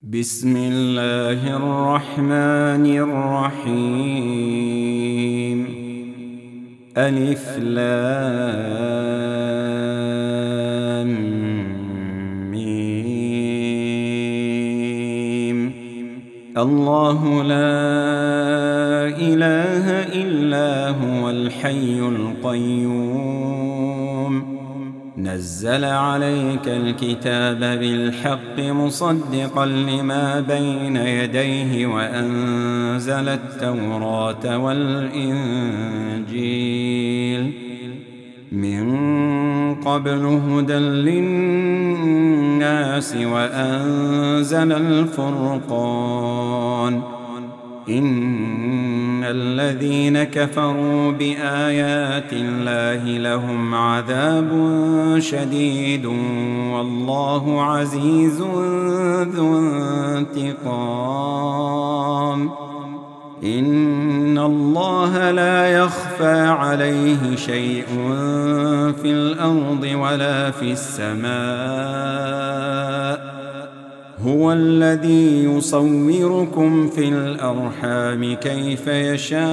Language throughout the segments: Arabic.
بسم الله الرحمن الرحيم. ألف لام ميم. الله لا إله إلا هو الحي القيوم، نزل عليك الكتاب بالحق مصدقا لما بين يديه وأنزل التوراة والإنجيل من قبل هدى للناس وأنزل الفرقان. إن الذين كفروا بآيات الله لهم عذاب شديد والله عزيز ذو انتقام. إن الله لا يخفى عليه شيء في الأرض ولا في السماء. هو الذي يصوركم في الأرحام كيف يشاء،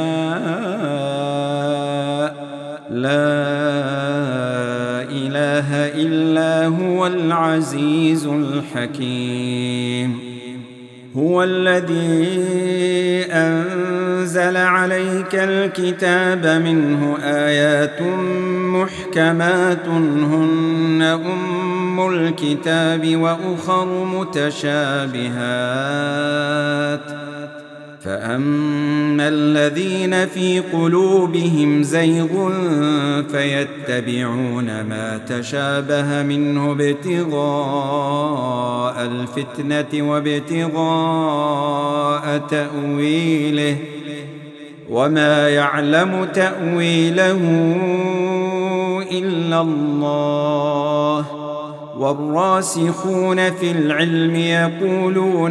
لا إله إلا هو العزيز الحكيم. هو الذي أنزل عليك الكتاب منه آيات محكمات هن أم الكتاب وأخر متشابهات، فأما الذين في قلوبهم زيغ فيتبعون ما تشابه منه ابتغاء الفتنة وابتغاء تأويله، وما يعلم تأويله إلا الله. والراسخون في العلم يقولون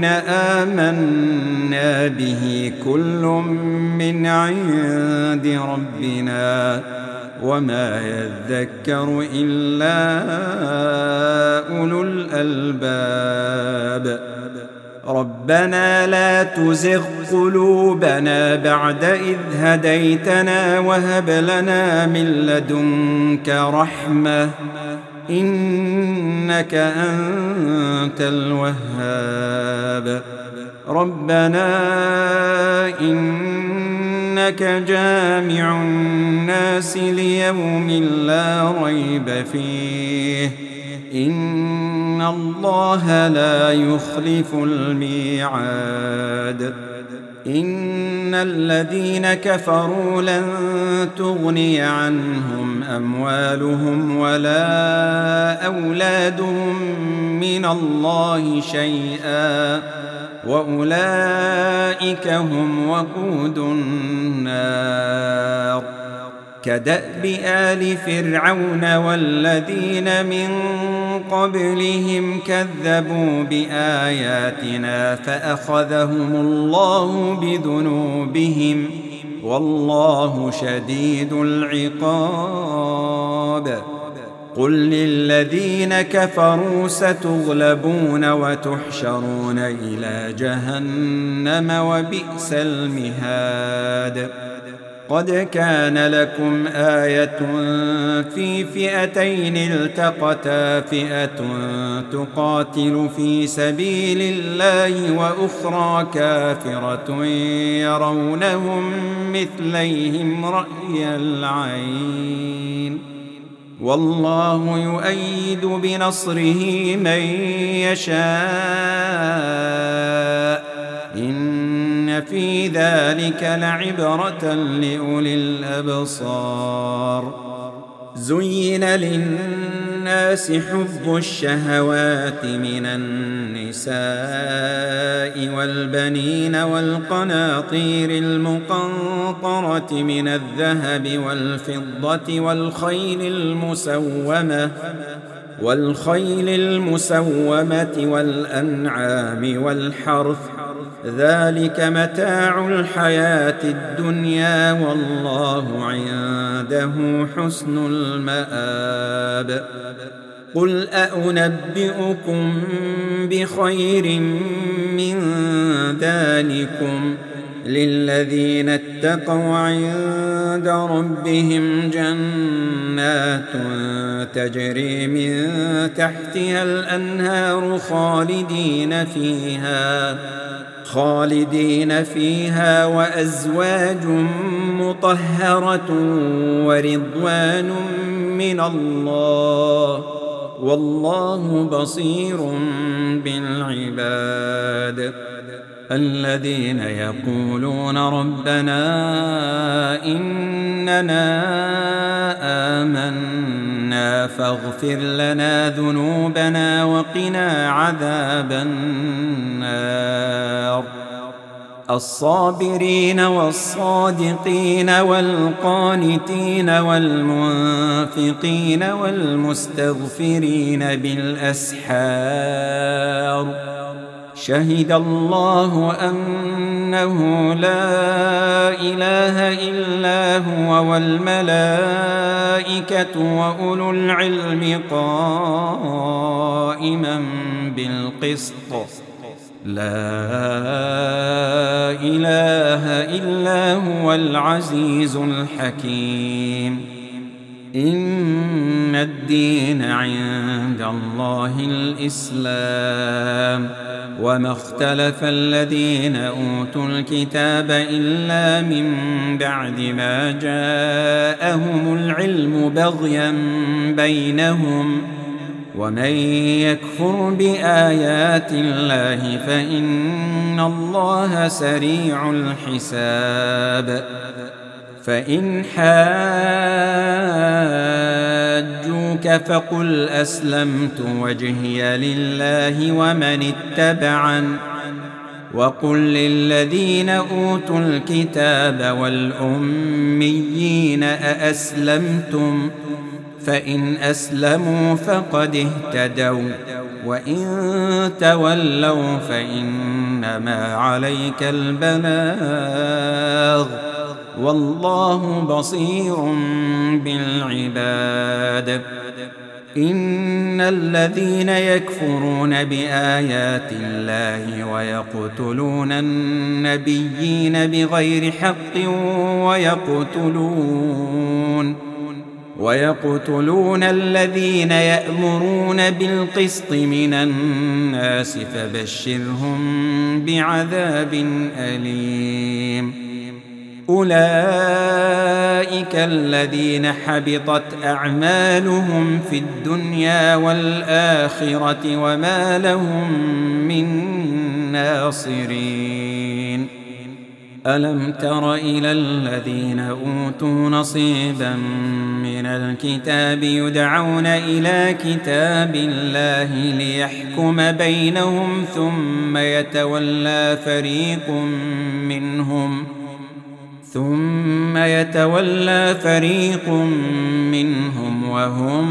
آمنا به كل من عند ربنا وما يذكر إلا أولو الألباب. ربنا لا تزغ قلوبنا بعد إذ هديتنا وهب لنا من لدنك رحمة إنك أنت الوهاب. ربنا إنك جامع الناس ليوم لا ريب فيه إن الله لا يخلف الميعاد. إن الذين كفروا لن تغني عنهم أموالهم ولا أولادهم من الله شيئا وأولئك هم وقود النار. كدأب آل فرعون والذين من قبلهم كذبوا بآياتنا فأخذهم الله بذنوبهم والله شديد العقاب. قل للذين كفروا ستغلبون وتحشرون إلى جهنم وبئس المهاد. قد كان لكم آية في فئتين التقتا فئة تقاتل في سبيل الله وأخرى كافرة يرونهم مثليهم رأي العين والله يؤيد بنصره من يشاء إن في ذلك لعبرة لأولي الأبصار. زين للناس حب الشهوات من النساء والبنين والقناطير المقنطرة من الذهب والفضة والخيل المسومة والأنعام والحرث ذلك متاع الحياة الدنيا والله عنده حسن المآب. قل أنبئكم بخير ذلكم للذين اتقوا عند ربهم جنات تجري من تحتها الأنهار خالدين فيها وأزواج مطهرة ورضوان من الله والله بصير بالعباد. الذين يقولون ربنا إننا آمنا فاغفر لنا ذنوبنا وقنا عذاب النار. الصابرين والصادقين والقانتين والمنفقين والمستغفرين بالأسحار. شهد الله أنه لا إله إلا هو والملائكة وأولو العلم قائما بالقسط لا إله إلا هو العزيز الحكيم. إن الدين عند الله الإسلام وما اختلف الذين أوتوا الكتاب إلا من بعد ما جاءهم العلم بغيا بينهم ومن يكفر بآيات الله فإن الله سريع الحساب. فإن حاجوك فقل أسلمت وجهي لله ومن اتبعن وقل للذين أوتوا الكتاب والأميين أأسلمتم فإن أسلموا فقد اهتدوا وإن تولوا فإنما عليك البلاغ والله بصير بالعباد. إن الذين يكفرون بآيات الله ويقتلون النبيين بغير حق ويقتلون الذين يأمرون بالقسط من الناس فبشرهم بعذاب أليم. أولئك الذين حبطت أعمالهم في الدنيا والآخرة وما لهم من ناصرين. ألم تر إلى الذين أوتوا نصيبا من الكتاب يدعون إلى كتاب الله ليحكم بينهم ثم يتولى فريق منهم وهم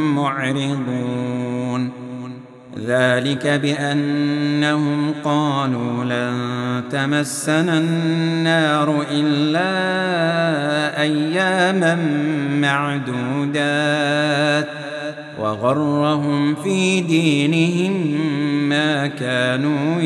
معرضون. ذلك بأنهم قالوا لن تمسنا النار إلا أياما معدودات وغرهم في دينهم ما كانوا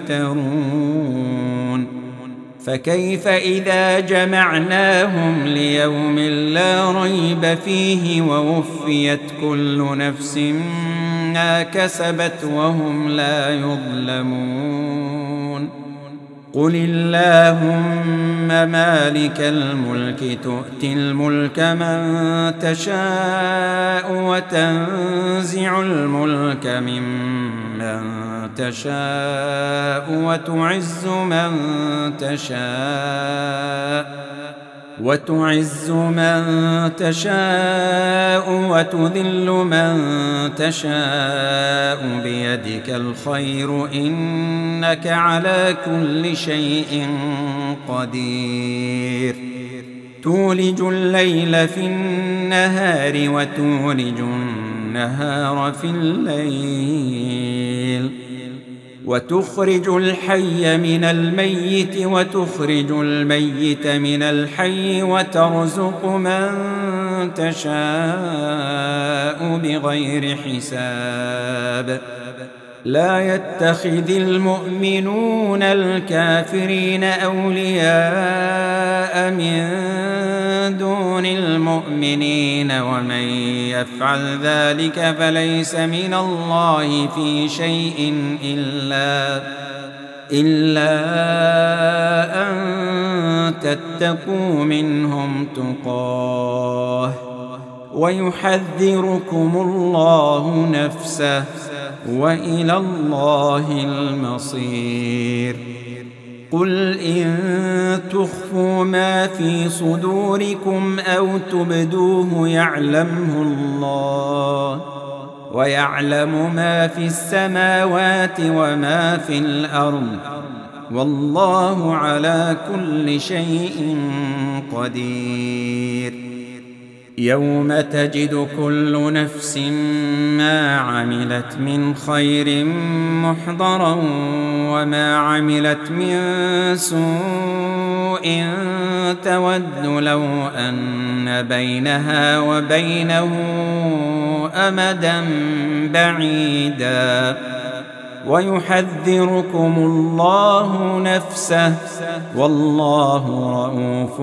يفترون. فكيف إذا جمعناهم ليوم لا ريب فيه ووفيت كل نفس ما كسبت وهم لا يظلمون. قل اللهم مالك الملك تؤتي الملك من تشاء وتنزع الملك ممن تشاء وتعز من تشاء وتذل من تشاء بيدك الخير إنك على كل شيء قدير. تولج الليل في النهار وتولج النهار في الليل وتخرج الحي من الميت وتخرج الميت من الحي وترزق من تشاء بغير حساب. لا يتخذ المؤمنون الكافرين أولياء من دون المؤمنين ومن يفعل ذلك فليس من الله في شيء إلا أن تتقوا منهم تقاه ويحذركم الله نفسه وإلى الله المصير. قل إن تخفوا ما في صدوركم أو تبدوه يعلمه الله ويعلم ما في السماوات وما في الأرض والله على كل شيء قدير. يوم تجد كل نفس ما عملت من خير محضرا وما عملت من سوء تود لو أن بينها وبينه أمدا بعيدا ويحذركم الله نفسه والله رءوف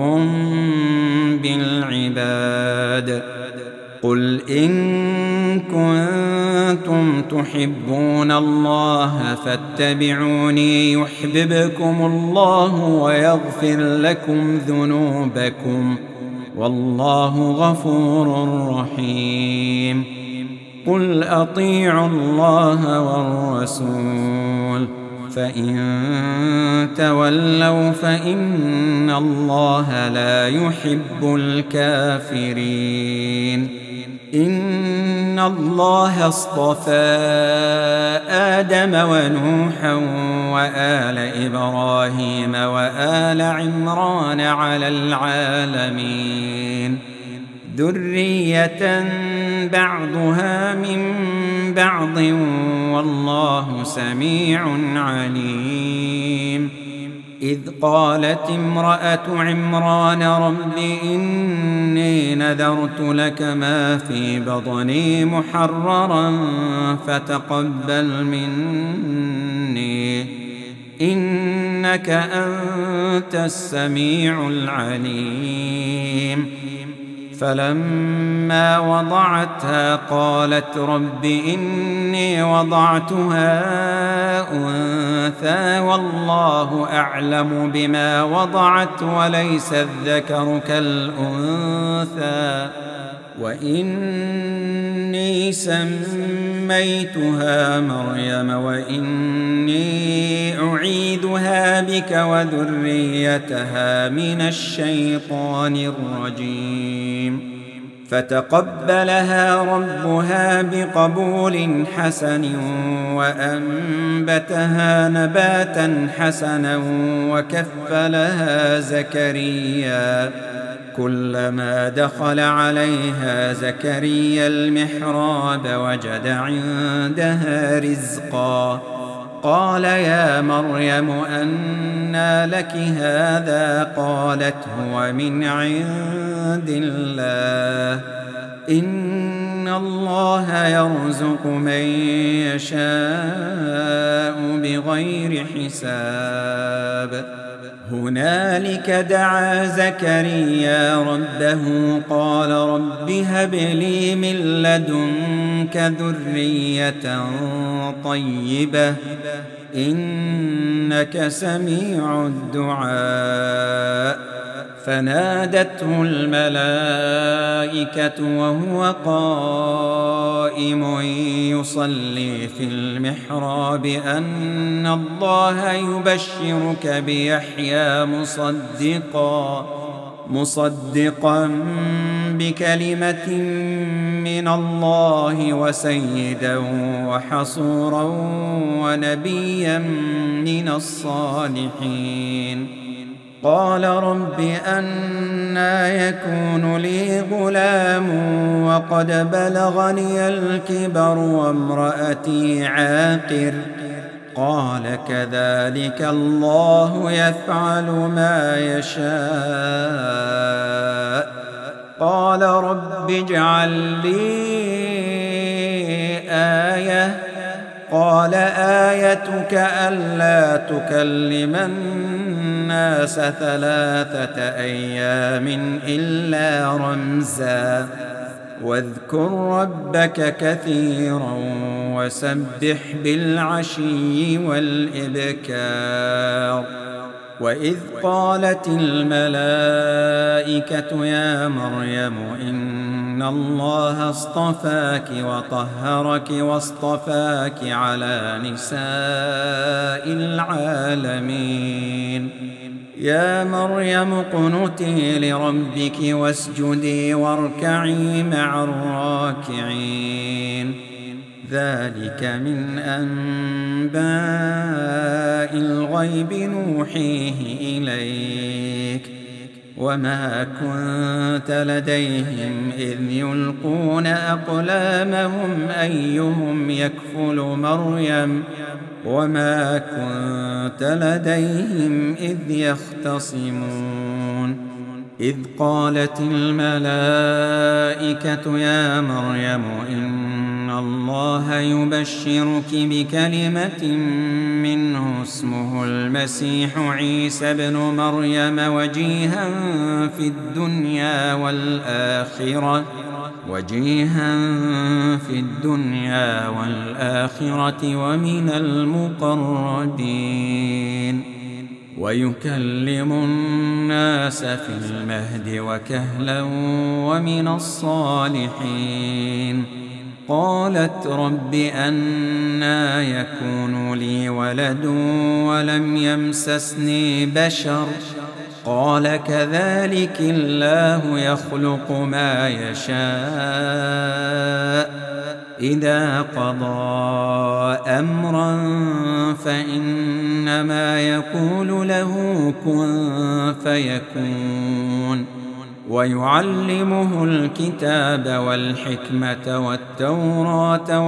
بالعباد. قل إن كنتم تحبون الله فاتبعوني يحببكم الله ويغفر لكم ذنوبكم والله غفور رحيم. قل أطيعوا الله والرسول فإن تولوا فإن الله لا يحب الكافرين. إن الله اصطفى آدم ونوحا وآل إبراهيم وآل عمران على العالمين ذرية بعضها من بعض والله سميع عليم. إذ قالت امرأة عمران رب إني نذرت لك ما في بطني محررا فتقبل مني إنك أنت السميع العليم. فلما وضعتها قالت رب إني وضعتها أنثى والله أعلم بما وضعت وليس الذكر كالأنثى وإني سميتها مريم وإني أعيذها بك وذريتها من الشيطان الرجيم. فتقبلها ربها بقبول حسن وأنبتها نباتا حسنا وكفلها زكريا كلما دخل عليها زكريا المحراب وجد عندها رزقا قال يا مريم أنى لك هذا قالت هو من عند الله إن الله يرزق من يشاء بغير حساب. هنالك دعا زكريا ربه قال رب هب لي من لدنك ذرية طيبة إنك سميع الدعاء. فنادته الملائكة وهو قائم يصلي في المحراب أن الله يبشرك بيحيى مصدقا بكلمة من الله وسيدا وحصورا ونبيا من الصالحين. قال رب أنى يكون لي غلام وقد بلغني الكبر وامرأتي عاقر قال كذلك الله يفعل ما يشاء. قال رب اجعل لي آية قال آيتك ألا تكلم الناس 3 أيام إلا رمزا واذكر ربك كثيرا وسبح بالعشي والإبكار وإذ قالت الملائكة يا مريم إن الله اصطفاك وطهرك واصطفاك على نساء العالمين يا مريم اقنتي لربك واسجدي واركعي مع الراكعين ذلك من أنباء الغيب نوحيه إليك وما كنت لديهم إذ يلقون أقلامهم أيهم يكفل مريم وما كنت لديهم إذ يختصمون إذ قالت الملائكة يا مريم إن الله يبشرك بكلمة منه اسمه المسيح عيسى ابن مريم وجيها في الدنيا والآخرة ومن المقربين ويكلم الناس في المهد وكهلا ومن الصالحين قالت رب أنى يكون لي ولد ولم يمسسني بشر قال كذلك الله يخلق ما يشاء إذا قضى أمرا فإنما يقول له كن فيكون ويعلمه الكتاب والحكمة والتوراة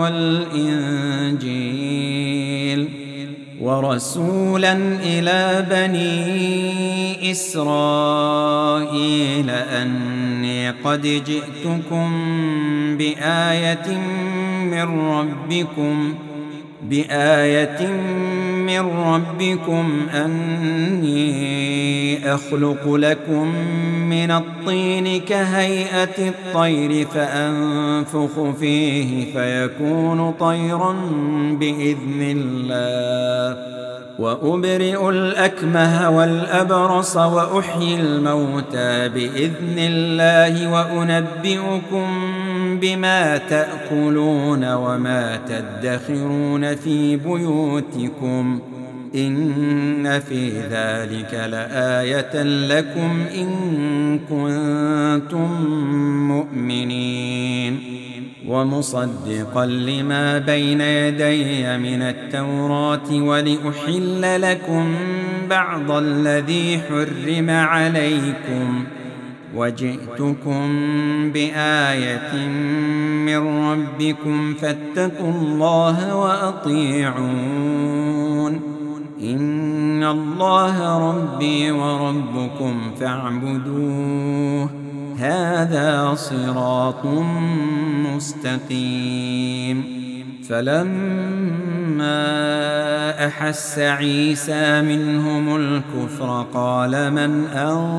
والإنجيل ورسولا إلى بني إسرائيل أني قد جئتكم بآية من ربكم أني أخلق لكم من الطين كهيئة الطير فأنفخ فيه فيكون طيرا بإذن الله وأبرئ الأكمه والأبرص وأحيي الموتى بإذن الله وأنبئكم بما تأكلون وما تدخرون في بيوتكم إن في ذلك لآية لكم إن كنتم مؤمنين ومصدقا لما بين يدي من التوراة ولأحل لكم بعض الذي حرم عليكم وجئتكم بآية من ربكم فاتقوا الله وأطيعون إن الله ربي وربكم فاعبدوه هذا صراط مستقيم فلما أحس عيسى منهم الكفر قال من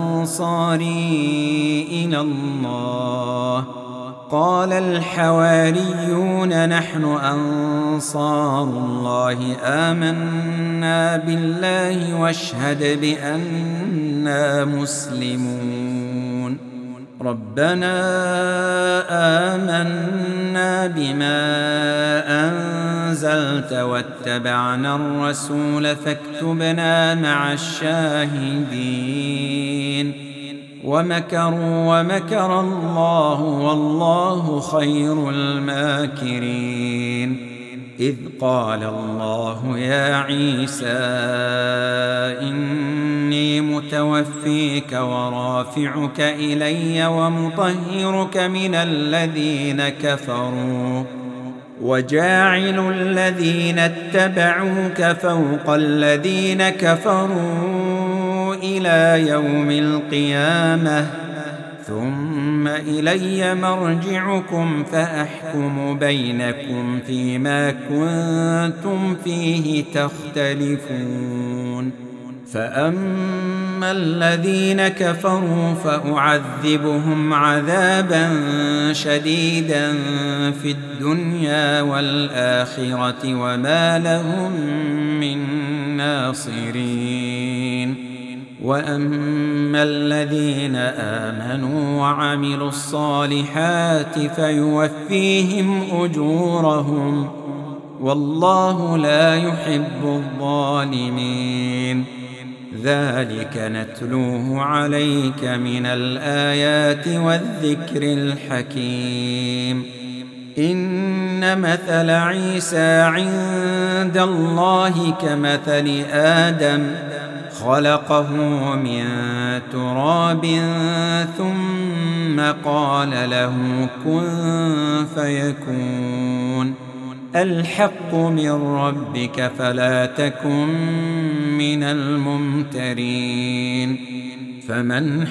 أنصاري إلى الله قال الحواريون نحن أنصار الله آمنا بالله واشهد بأننا مسلمون ربنا آمنا بما أنزلت واتبعنا الرسول فاكتبنا مع الشاهدين ومكروا ومكر الله والله خير الماكرين إذ قال الله يا عيسى إني متوفيك ورافعك إلي ومطهرك من الذين كفروا وجاعل الذين اتبعوك فوق الذين كفروا إلى يوم القيامة ثم إلي مرجعكم فأحكم بينكم فيما كنتم فيه تختلفون فأما الذين كفروا فأعذبهم عذابا شديدا في الدنيا والآخرة وما لهم من ناصرين وأما الذين آمنوا وعملوا الصالحات فيوفيهم أجورهم والله لا يحب الظالمين ذلك نتلوه عليك من الآيات والذكر الحكيم إن مثل عيسى عند الله كمثل آدم خلقه من تراب ثم قال له كن فيكون الحق من ربك فلا تكن من الممترين فمن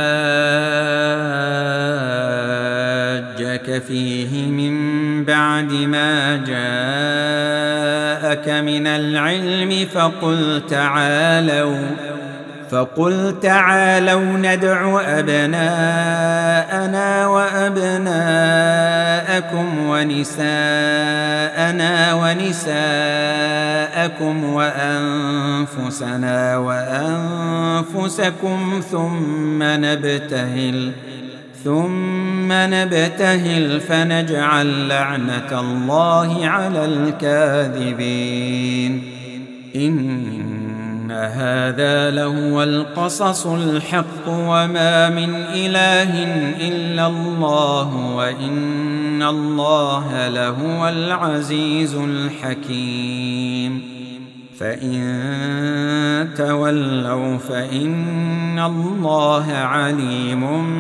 حاجك فيه من بعد ما جاءك من العلم فقل تعالوا ندع أبناءنا وأبناءكم ونساءنا ونساءكم وأنفسنا وأنفسكم ثم نبتهل فنجعل لعنة الله على الكاذبين إن هذا لهو القصص الحق وما من إله إلا الله وإن الله لهو العزيز الحكيم فإن تولوا فإن الله عليم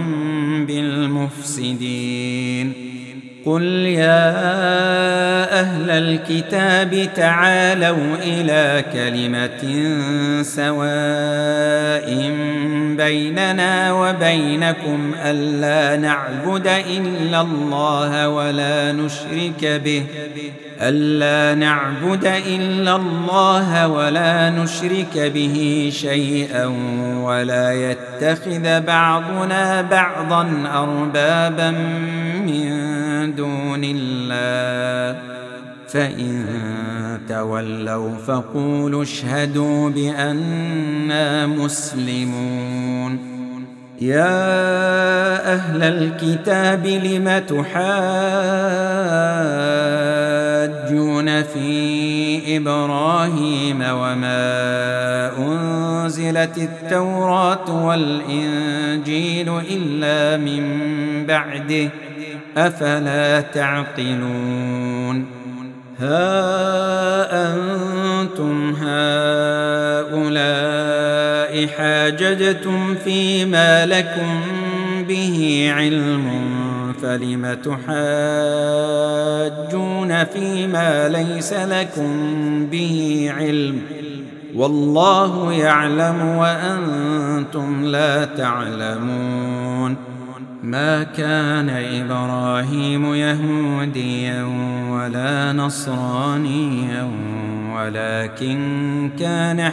بالمفسدين قل يا أهل الكتاب تعالوا إلى كلمة سواء بيننا وبينكم ألا نعبد إلا الله ولا نشرك به شيئا ولا يتخذ بعضنا بعضا أربابا من دون الله فإن تولوا فقولوا اشهدوا بأننا مسلمون يا أهل الكتاب لم تحاجون في إبراهيم وما أنزلت التوراة والإنجيل إلا من بعده أفلا تعقلون ها أنتم هؤلاء حاججتم فيما لكم به علم فلم تحاجون فيما ليس لكم به علم والله يعلم وأنتم لا تعلمون ما كان إبراهيم يهوديا ولا نصرانيا ولكن كان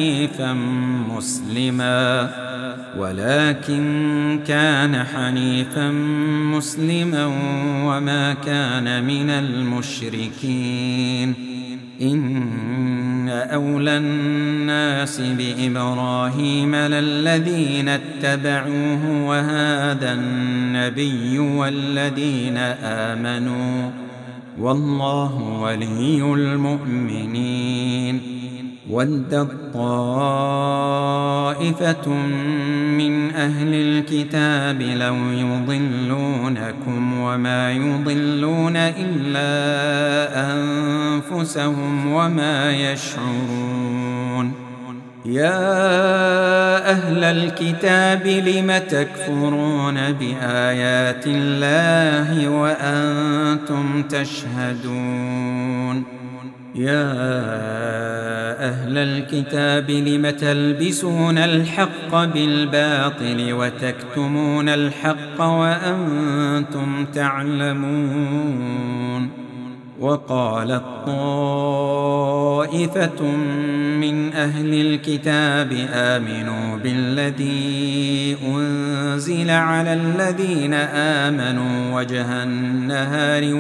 حنيفا مسلما وما كان من المشركين إن أولى الناس بإبراهيم للذين اتبعوه وهذا النبي والذين آمنوا والله ولي المؤمنين ودت طائفة من أهل الكتاب لو يضلونكم وما يضلون إلا أنفسهم وما يشعرون يا أهل الكتاب لم تكفرون بآيات الله وأنتم تشهدون يا أهل الكتاب لم تلبسون الحق بالباطل وتكتمون الحق وأنتم تعلمون. وقالت طائفة من أهل الكتاب آمنوا بالذي أنزل على الذين آمنوا وجه النهار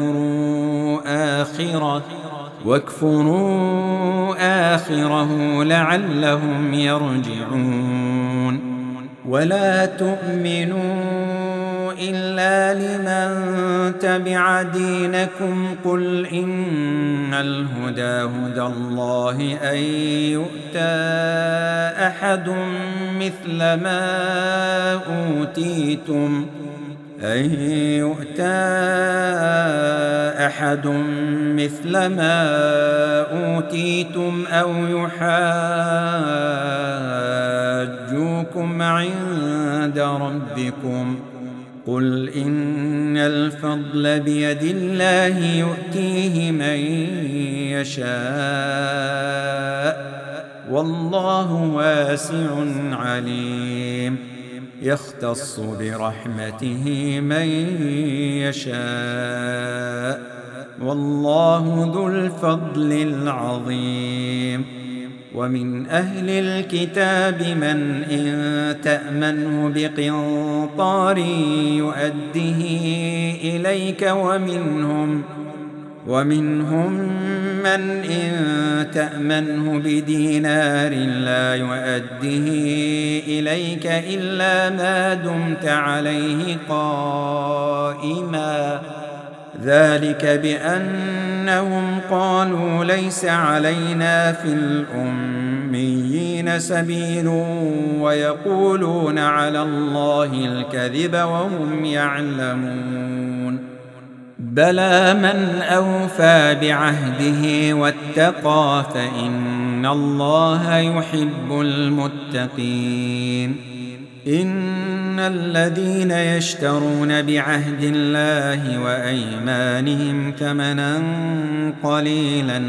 واكفروا آخره لعلهم يرجعون. ولا تؤمنوا إلا لمن تبع دينكم قل إن الهدى هدى الله أن يؤتى أحد مثل ما أوتيتم أو يحاجوكم عند ربكم قل إن الفضل بيد الله يؤتيه من يشاء والله واسع عليم. يختص برحمته من يشاء والله ذو الفضل العظيم. ومن أهل الكتاب من إن تأمنه بقنطار يؤده إليك ومنهم من إن تأمنه بدينار لا يؤده إليك إلا ما دمت عليه قائما ذلك بأنهم قالوا ليس علينا في الأميين سبيل ويقولون على الله الكذب وهم يعلمون. بلى من أوفى بعهده واتقى فإن الله يحب المتقين. إن الذين يشترون بعهد الله وأيمانهم ثمنا قليلا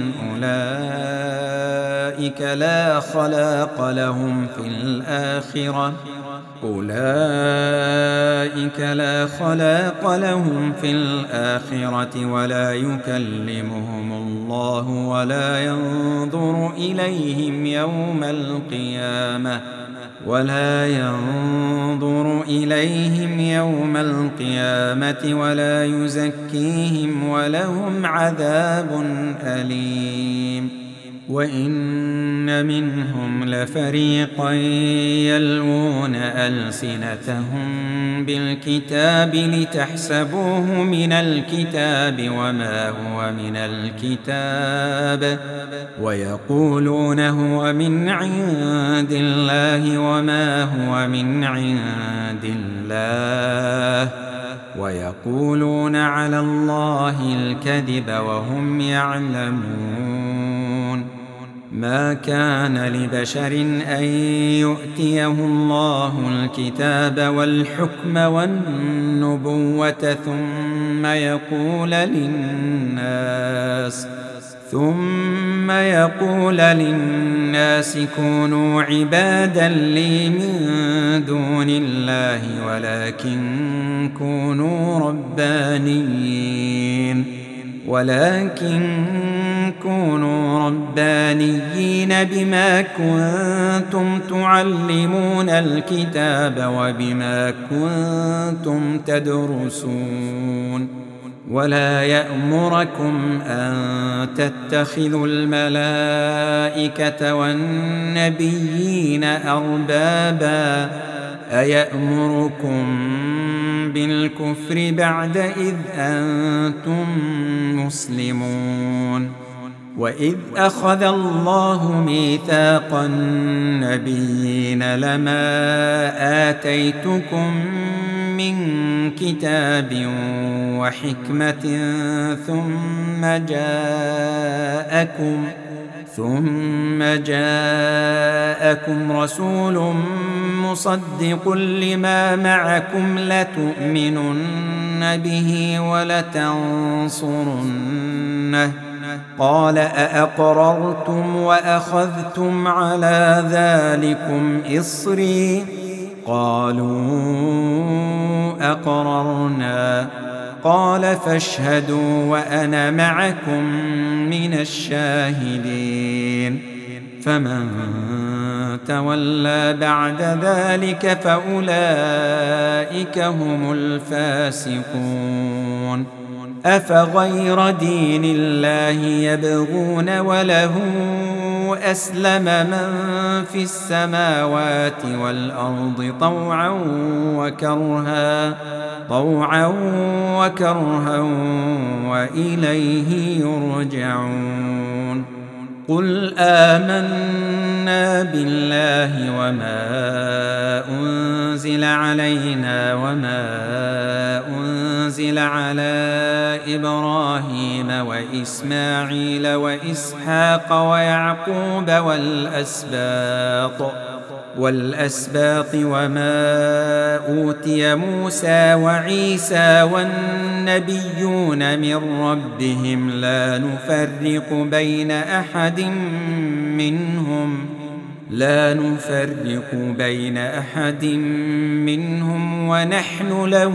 أولئك لا خلاق لهم في الآخرة ولا يكلمهم الله ولا ينظر إليهم يوم القيامة ولا يزكيهم ولهم عذاب أليم. وإن منهم لفريقا يلوون ألسنتهم بالكتاب لتحسبوه من الكتاب وما هو من الكتاب ويقولون هو من عند الله وما هو من عند الله ويقولون على الله الكذب وهم يعلمون. ما كان لبشر أن يؤتيه الله الكتاب والحكم والنبوة ثم يقول للناس كونوا عبادا لي من دون الله ولكن كونوا ربانيين بما كنتم تعلمون الكتاب وبما كنتم تدرسون. ولا يأمركم أن تتخذوا الملائكة والنبيين أربابا أيأمركم بالكفر بعد إذ أنتم مسلمون. وإذ أخذ الله ميثاق النبيين لما آتيتكم من كتاب وحكمة ثم جاءكم رسول مصدق لما معكم لتؤمنن به ولتنصرنه قال أأقررتم وأخذتم على ذلكم إصري قالوا أقررنا قال فاشهدوا وأنا معكم من الشاهدين فمن تولى بعد ذلك فأولئك هم الفاسقون أفغير دين الله يبغون وله أسلم من في السماوات والأرض طوعا وكرها وإليه يرجعون قل آمنا بالله وما أنزل علينا وما أنزل على إبراهيم وإسماعيل وإسحاق ويعقوب والأسباط وما أوتي موسى وعيسى والنبيون من ربهم لا نفرق بين أحد منهم ونحن له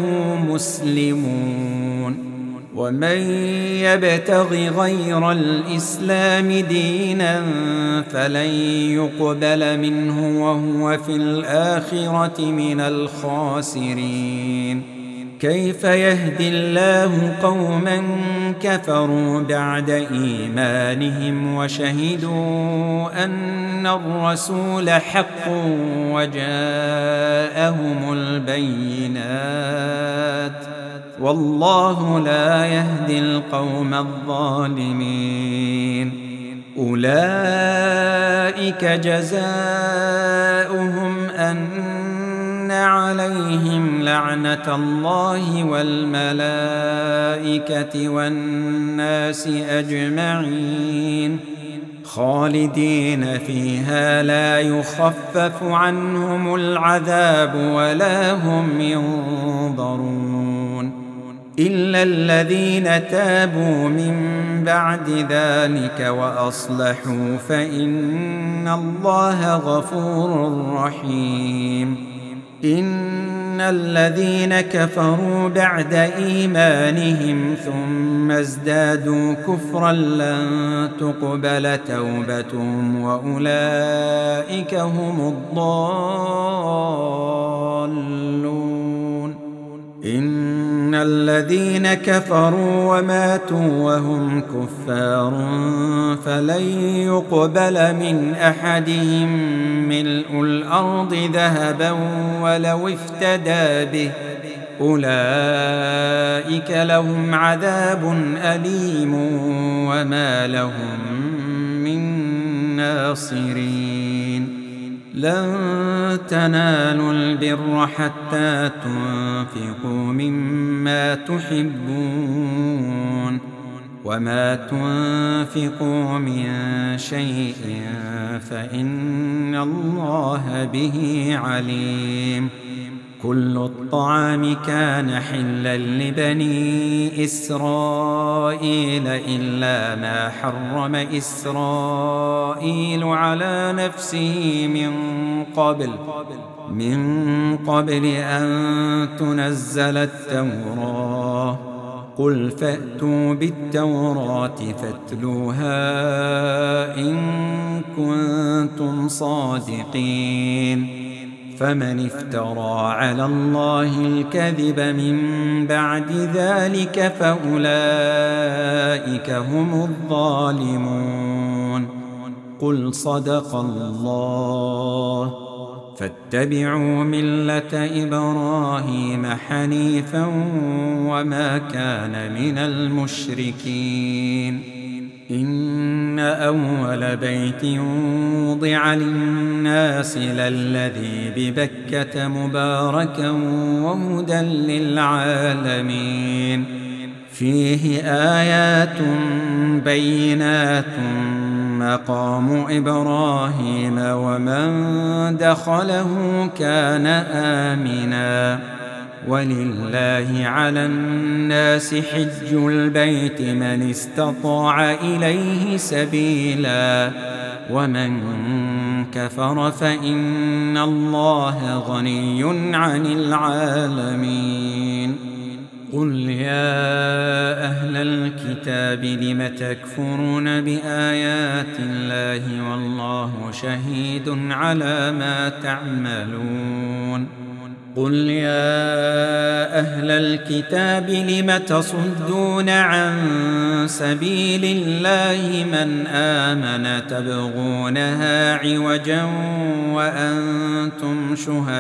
مسلمون ومن يبتغ غير الإسلام دينا فلن يقبل منه وهو في الآخرة من الخاسرين كيف يهدي الله قوما كفروا بعد إيمانهم وشهدوا أن الرسول حق وجاءهم البينات والله لا يهدي القوم الظالمين أولئك جزاؤهم أن عليهم لعنة الله والملائكة والناس أجمعين خالدين فيها لا يخفف عنهم العذاب ولا هم ينظرون إلا الذين تابوا من بعد ذلك وأصلحوا فإن الله غفور رحيم إن الذين كفروا بعد إيمانهم ثم ازدادوا كفرا لن تقبل توبتهم وأولئك هم الضالون إن الذين كفروا وماتوا وهم كفار فلن يقبل من أحدهم ملء الأرض ذهبا ولو افتدى به أولئك لهم عذاب أليم وما لهم من ناصرين لن تنالوا البر حتى تنفقوا مما تحبون وما تنفقوا من شيء فإن الله به عليم كل الطعام كان حلا لبني إسرائيل إلا ما حرم إسرائيل على نفسه من قبل أن تنزل التوراة قل فأتوا بالتوراة فاتلوها إن كنتم صادقين فمن افترى على الله الكذب من بعد ذلك فأولئك هم الظالمون قل صدق الله فاتبعوا ملة إبراهيم حنيفا وما كان من المشركين إن أول بيت وضع للناس للذي ببكة مباركا وهدى للعالمين فيه آيات بينات مقام إبراهيم ومن دخله كان آمنا ولله على الناس حج البيت من استطاع إليه سبيلا ومن كفر فإن الله غني عن العالمين. قل يا أهل الكتاب لم تكفرون بآيات الله والله شهيد على ما تعملون. قل يا أهل الكتاب لم تصدون عن سبيل الله من آمن تبغونها عوجا وأنتم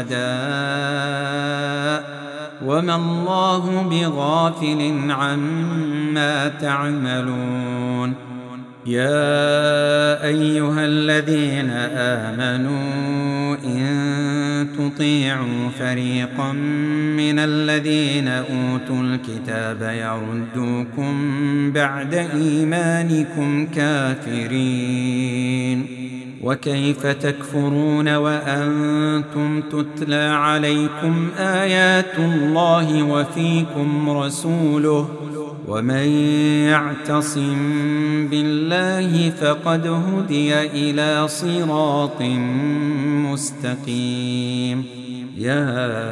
شهداء وما الله بغافل عما تعملون. يا أيها الذين آمنوا إن تطيعوا فريقا من الذين أوتوا الكتاب يردوكم بعد إيمانكم كافرين وكيف تكفرون وأنتم تتلى عليكم آيات الله وفيكم رسوله ومن يعتصم بالله فقد هدي إلى صراط مستقيم. يا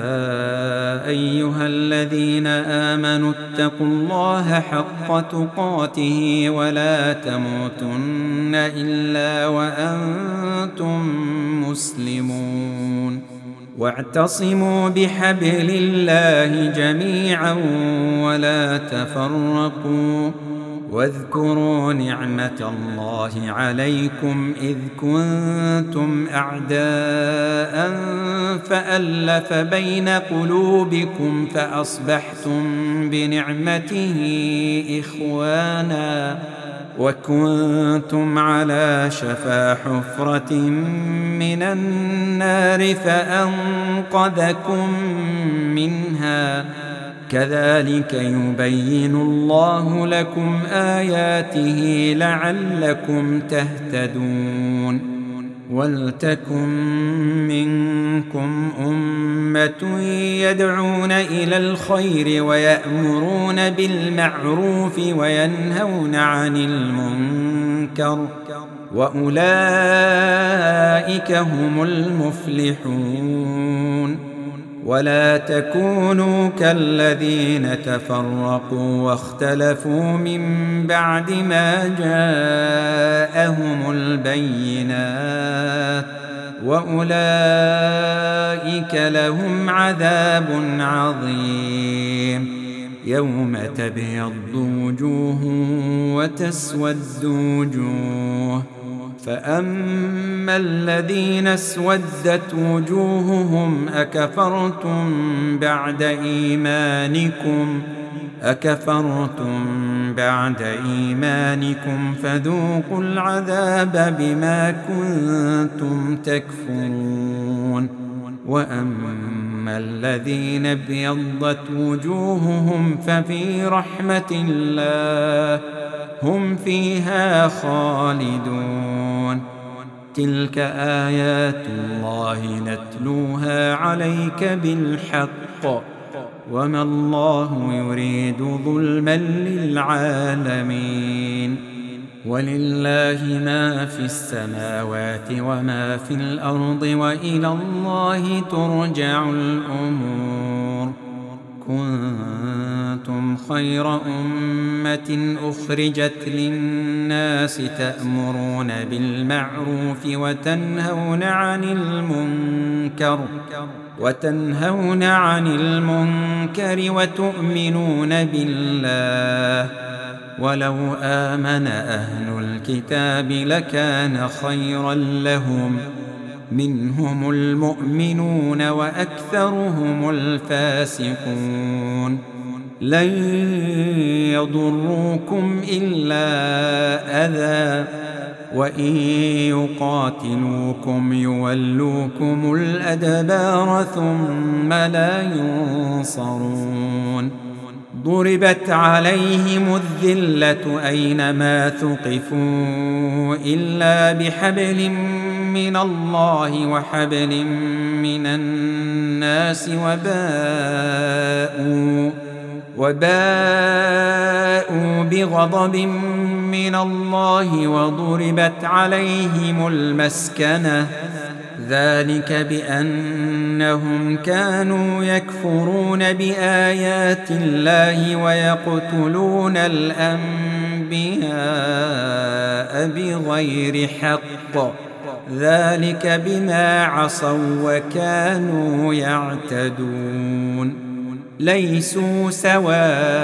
أيها الذين آمنوا اتقوا الله حق تقاته ولا تموتن إلا وأنتم مسلمون واعتصموا بحبل الله جميعا ولا تفرقوا واذكروا نعمة الله عليكم إذ كنتم أعداء فألف بين قلوبكم فأصبحتم بنعمته إخوانا وكنتم على شفا حفرة من النار فأنقذكم منها كذلك يبين الله لكم آياته لعلكم تهتدون. ولتكن منكم أمة يدعون إلى الخير ويأمرون بالمعروف وينهون عن المنكر وأولئك هم المفلحون. ولا تكونوا كالذين تفرقوا واختلفوا من بعد ما جاءهم البينات وأولئك لهم عذاب عظيم. يوم تبيض وجوه وتسود وجوه فأما الذين اسودت وجوههم أكفرتم بعد إيمانكم فذوقوا العذاب بما كنتم تكفرون. وأما الذين ابيضت وجوههم ففي رحمة الله هم فيها خالدون. تلك آيات الله نتلوها عليك بالحق وما الله يريد ظلما للعالمين. ولله ما في السماوات وما في الأرض وإلى الله ترجع الأمور. كنتم خير أمة أخرجت للناس تأمرون بالمعروف وتنهون عن المنكر وتؤمنون بالله. ولو آمن أهل الكتاب لكان خيرا لهم منهم المؤمنون وأكثرهم الفاسقون. لن يضروكم إلا أذى وإن يقاتلوكم يولوكم الأدبار ثم لا ينصرون. ضربت عليهم الذلة أينما ثقفوا إلا بحبل من الله وحبل من الناس وباءوا بغضب من الله وضربت عليهم المسكنة ذلك بأنهم كانوا يكفرون بآيات الله ويقتلون الأنبياء بغير حق ذلك بما عصوا وكانوا يعتدون ليسوا سواء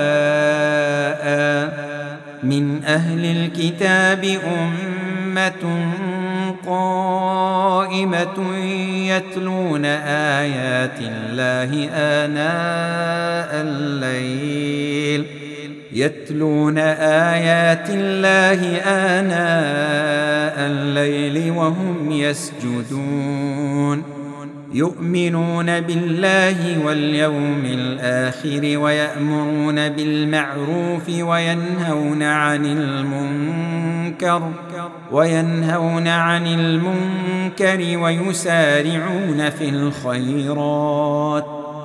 من أهل الكتاب أمة قائمة يتلون آيات الله آناء الليل وهم يسجدون يؤمنون بالله واليوم الآخر ويأمرون بالمعروف وينهون عن المنكر ويسارعون في الخيرات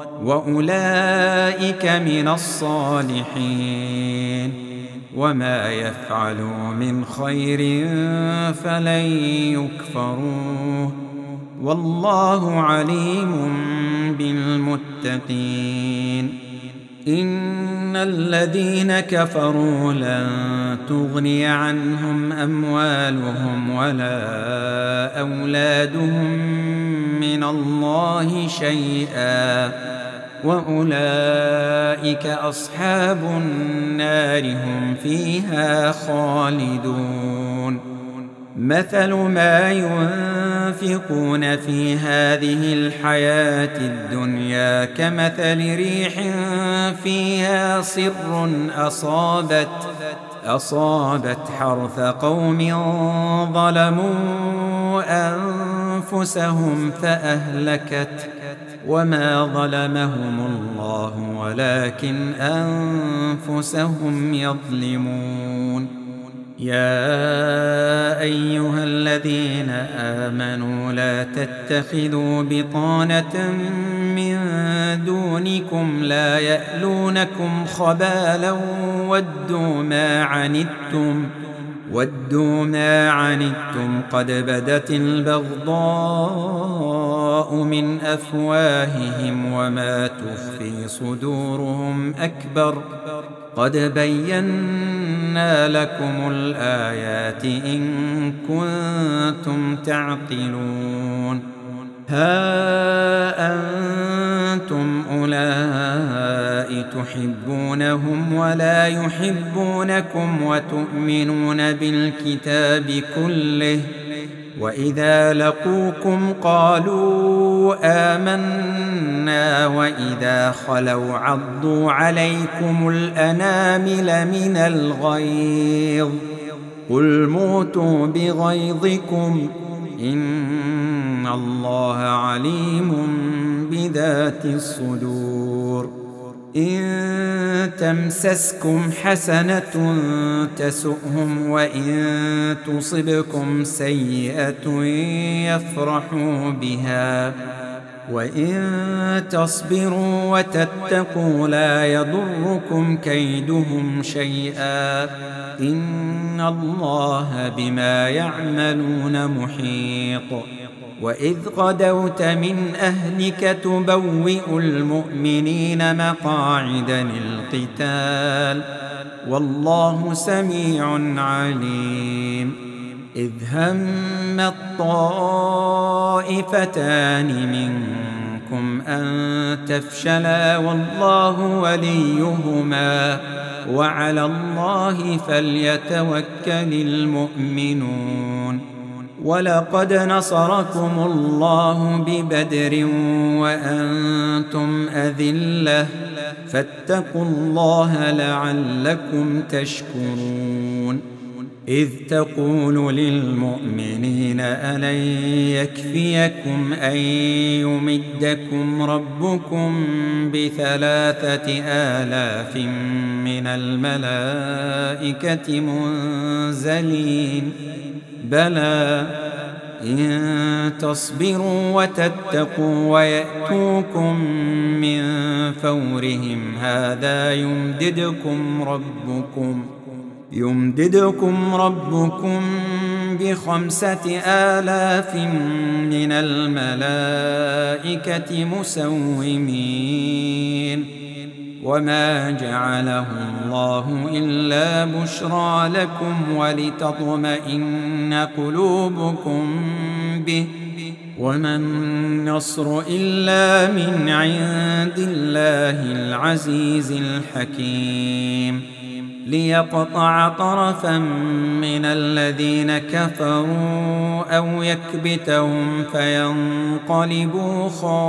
وأولئك من الصالحين وما يفعلوا من خير فلن يكفروه والله عليم بالمتقين إن الذين كفروا لن تغني عنهم أموالهم ولا أولادهم من الله شيئا وأولئك أصحاب النار هم فيها خالدون مثل ما ينفقون في هذه الحياة الدنيا كمثل ريح فيها صر أصابت حرث قوم ظلموا أنفسهم فأهلكت وما ظلمهم الله ولكن أنفسهم يظلمون يا أيها الذين آمنوا لا تتخذوا بطانة من دونكم لا يألونكم خبالا ودوا ما عنتم قد بدت البغضاء من أفواههم وما تخفي صدورهم أكبر قد بينا لكم الآيات إن كنتم تعقلون ها أنتم أولئك تحبونهم ولا يحبونكم وتؤمنون بالكتاب كله وإذا لقوكم قالوا آمنا وإذا خلوا عضوا عليكم الأنامل من الغيظ قل موتوا بغيظكم إن الله عليم بذات الصدور إن تمسسكم حسنة تسؤهم وإن تصبكم سيئة يفرحوا بها وإن تصبروا وتتقوا لا يضركم كيدهم شيئا إن الله بما يعملون محيط وإذ غدوت من أهلك تبوئ المؤمنين مقاعد للقتال والله سميع عليم إذ هم الطائفتان منكم أن تفشلا والله وليهما وعلى الله فليتوكل المؤمنون ولقد نصركم الله ببدر وأنتم أذلة فاتقوا الله لعلكم تشكرون إذ تقول للمؤمنين ألن يكفيكم أن يمدكم ربكم ب3,000 من الملائكة منزلين بلى إن تصبروا وتتقوا ويأتوكم من فورهم هذا يمددكم ربكم ب5,000 من الملائكة مسومين وما جعله الله إلا بشرى لكم ولتطمئن قلوبكم به وما النصر إلا من عند الله العزيز الحكيم ليقطع طرفا من الذين كفروا أو يكبتهم فينقلبوا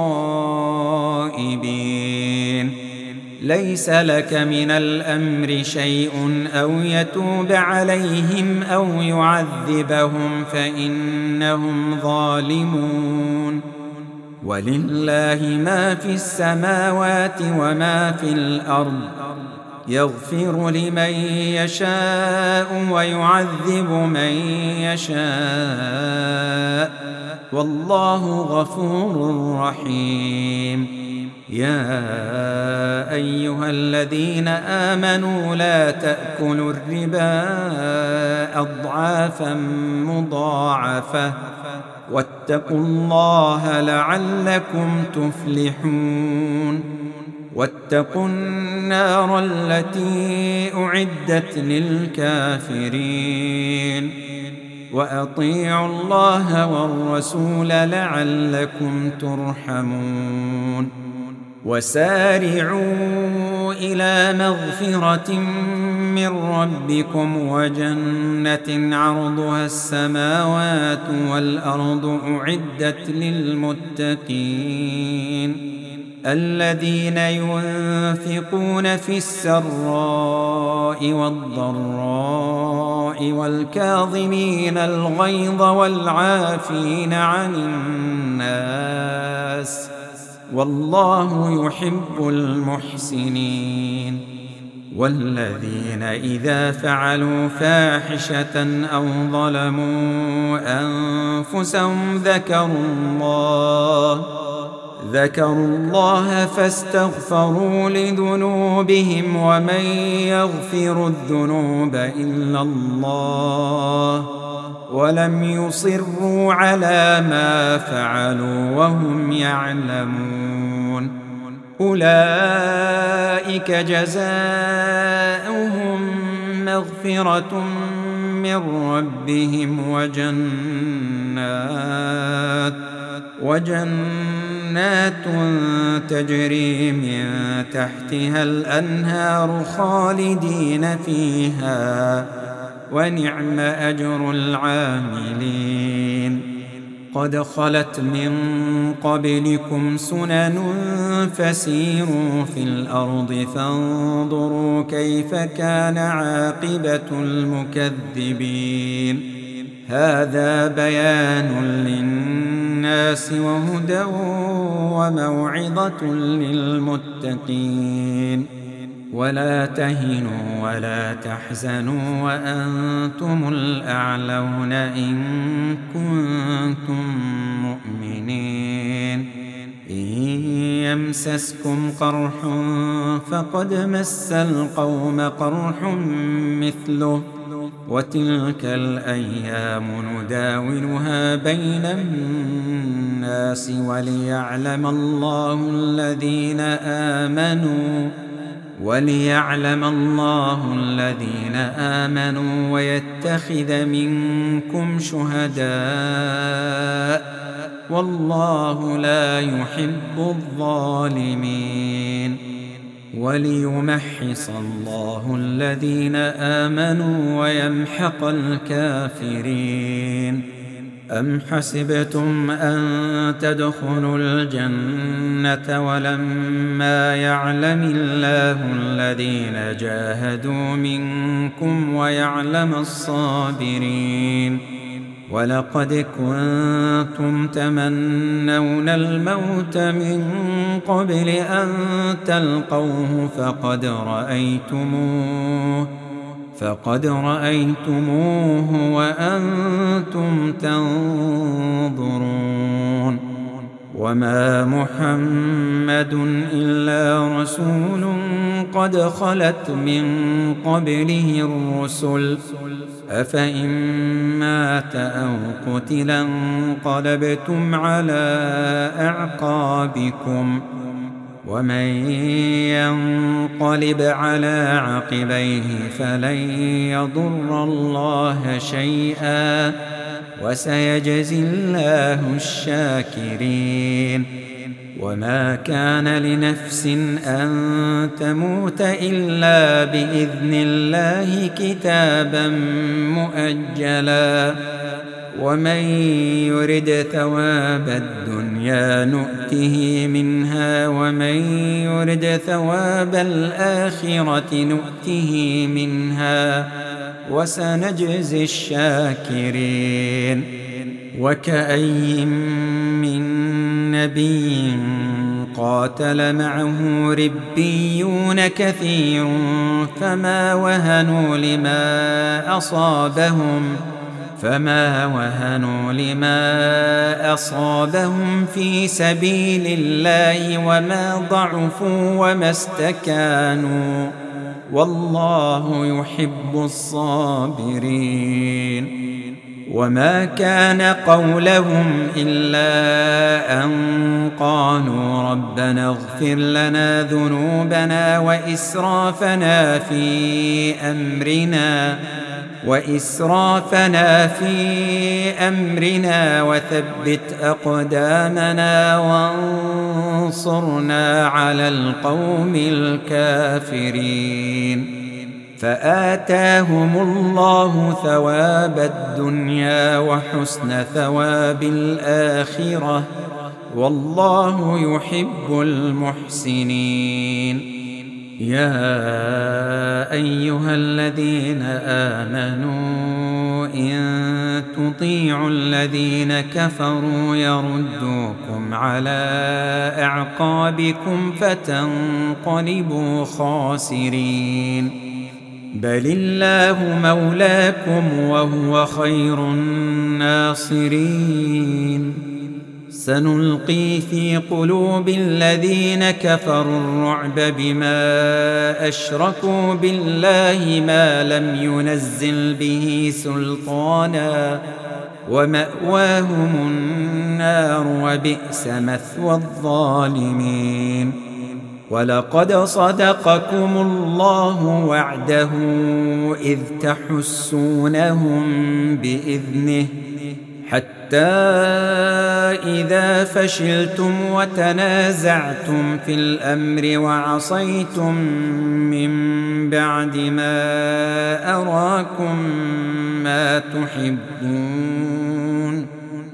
خائبين ليس لك من الأمر شيء أو يتوب عليهم أو يعذبهم فإنهم ظالمون ولله ما في السماوات وما في الأرض يغفر لمن يشاء ويعذب من يشاء والله غفور رحيم يا أيها الذين آمنوا لا تأكلوا الربا أضعافا مضاعفة واتقوا الله لعلكم تفلحون واتقوا النار التي أعدت للكافرين وأطيعوا الله والرسول لعلكم ترحمون وسارعوا إلى مغفرة من ربكم وجنة عرضها السماوات والأرض أعدت للمتقين الذين ينفقون في السراء والضراء والكاظمين الغيظ والعافين عن الناس والله يحب المحسنين والذين إذا فعلوا فاحشة أو ظلموا أنفسهم ذكروا الله فاستغفروا لذنوبهم ومن يغفر الذنوب إلا الله ولم يصروا على ما فعلوا وهم يعلمون أولئك جزاؤهم مغفرة من ربهم وجنات تجري من تحتها الأنهار خالدين فيها ونعم أجر العاملين قد خلت من قبلكم سنن فسيروا في الأرض فانظروا كيف كان عاقبة المكذبين هذا بيان للناس وهدى وموعظة للمتقين ولا تهنوا ولا تحزنوا وأنتم الأعلون إن كنتم مؤمنين إن يمسسكم قرح فقد مس القوم قرح مثله وتلك الأيام نداولها بين الناس وليعلم الله الذين آمنوا ويتخذ منكم شهداء والله لا يحب الظالمين وليمحص الله الذين آمنوا ويمحق الكافرين أم حسبتم أن تدخلوا الجنة ولما يعلم الله الذين جاهدوا منكم ويعلم الصابرين ولقد كنتم تمنون الموت من قبل أن تلقوه فقد رأيتموه وأنتم تنظرون وما محمد إلا رسول قد خلت من قبله الرسل أفإن مات أو قتل انقلبتم على أعقابكم ومن ينقلب على عقبيه فلن يضر الله شيئا وسيجزي الله الشاكرين وما كان لنفس أن تموت إلا بإذن الله كتابا مؤجلا ومن يرد ثواب الدنيا نؤته منها ومن يرد ثواب الآخرة نؤته منها وسنجزي الشاكرين وكأي من نبي قاتل معه ربيون كثير فما وهنوا لما أصابهم في سبيل الله وما ضعفوا وما استكانوا والله يحب الصابرين وما كان قولهم إلا أن قالوا ربنا اغفر لنا ذنوبنا وإسرافنا في أمرنا وثبت أقدامنا وانصرنا على القوم الكافرين فآتاهم الله ثواب الدنيا وحسن ثواب الآخرة والله يحب المحسنين يا أيها الذين آمنوا إن تطيعوا الذين كفروا يردوكم على أعقابكم فتنقلبوا خاسرين بل الله مولاكم وهو خير الناصرين سنلقي في قلوب الذين كفروا الرعب بما أشركوا بالله ما لم ينزل به سلطانا ومأواهم النار وبئس مثوى الظالمين ولقد صدقكم الله وعده إذ تحسونهم بإذنه حتى إذا فشلتم وتنازعتم في الأمر وعصيتم من بعد ما أراكم ما تحبون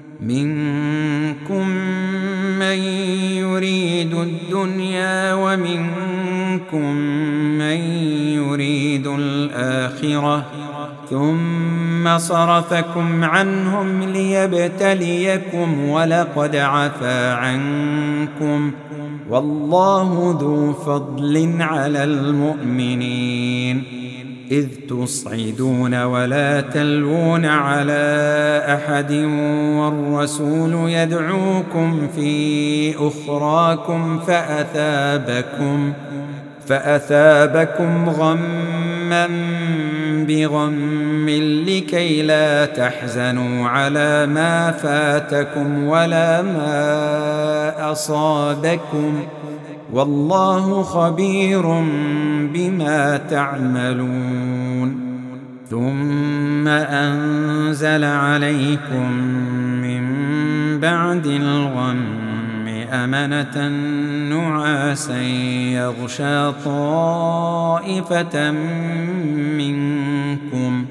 منكم من يريد الدنيا ومنكم من يريد الآخرة ثم صرفكم عنهم ليبتليكم ولقد عفا عنكم والله ذو فضل على المؤمنين إذ تصعدون ولا تلوون على أحد والرسول يدعوكم في أخراكم فأثابكم غما بغم لكي لا تحزنوا على ما فاتكم ولا ما أصابكم والله خبير بما تعملون ثم أنزل عليكم من بعد الغم أمنة نعاسا يغشى طائفة منكم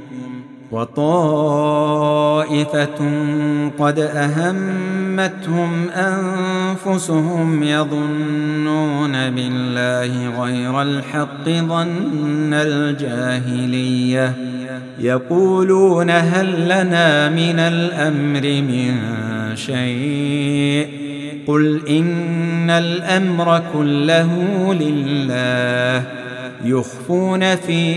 وطائفة قد أهمتهم أنفسهم يظنون بالله غير الحق ظن الجاهلية يقولون هل لنا من الأمر من شيء قل إن الأمر كله لله يخفون في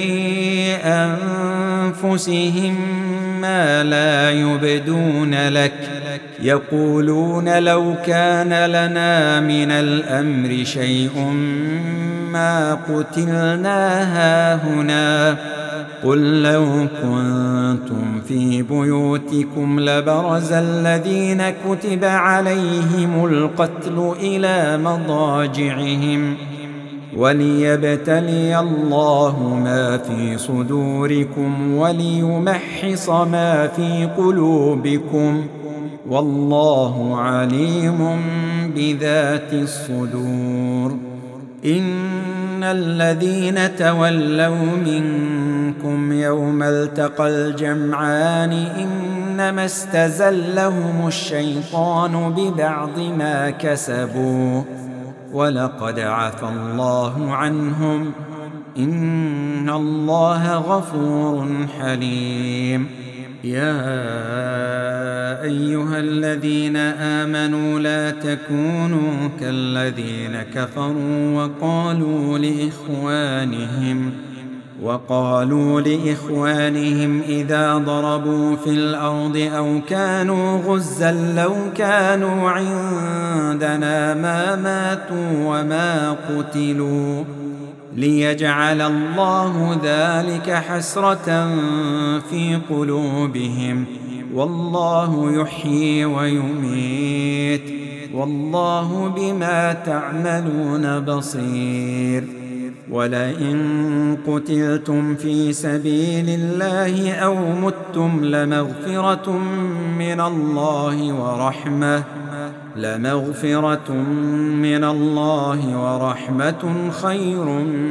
أنفسهم ما لا يبدون لك يقولون لو كان لنا من الأمر شيء ما قتلنا هاهنا قل لو كنتم في بيوتكم لبرز الذين كتب عليهم القتل إلى مضاجعهم وليبتلي الله ما في صدوركم وليمحص ما في قلوبكم والله عليم بذات الصدور. إن الذين تولوا منكم يوم التقى الجمعان إنما استزلهم الشيطان ببعض ما كسبوا ولقد عفى الله عنهم إن الله غفور حليم. يا أيها الذين آمنوا لا تكونوا كالذين كفروا وقالوا لإخوانهم إذا ضربوا في الأرض أو كانوا غزا لو كانوا عندنا ما ماتوا وما قتلوا ليجعل الله ذلك حسرة في قلوبهم والله يحيي ويميت والله بما تعملون بصير. ولئن قتلتم في سبيل الله أو متم لمغفرة من الله ورحمة خير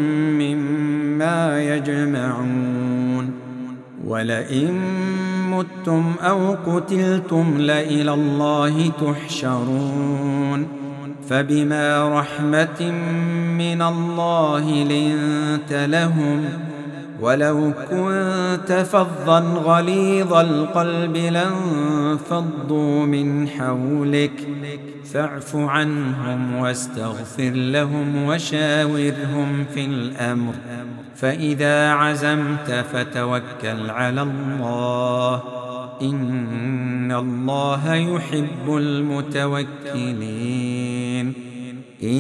مما يجمعون. ولئن متم أو قتلتم لإلى الله تحشرون. فبما رحمة من الله لنت لهم ولو كنت فظا غليظ القلب لانفضوا من حولك فاعف عنهم واستغفر لهم وشاورهم في الأمر فإذا عزمت فتوكل على الله إن الله يحب المتوكلين. إن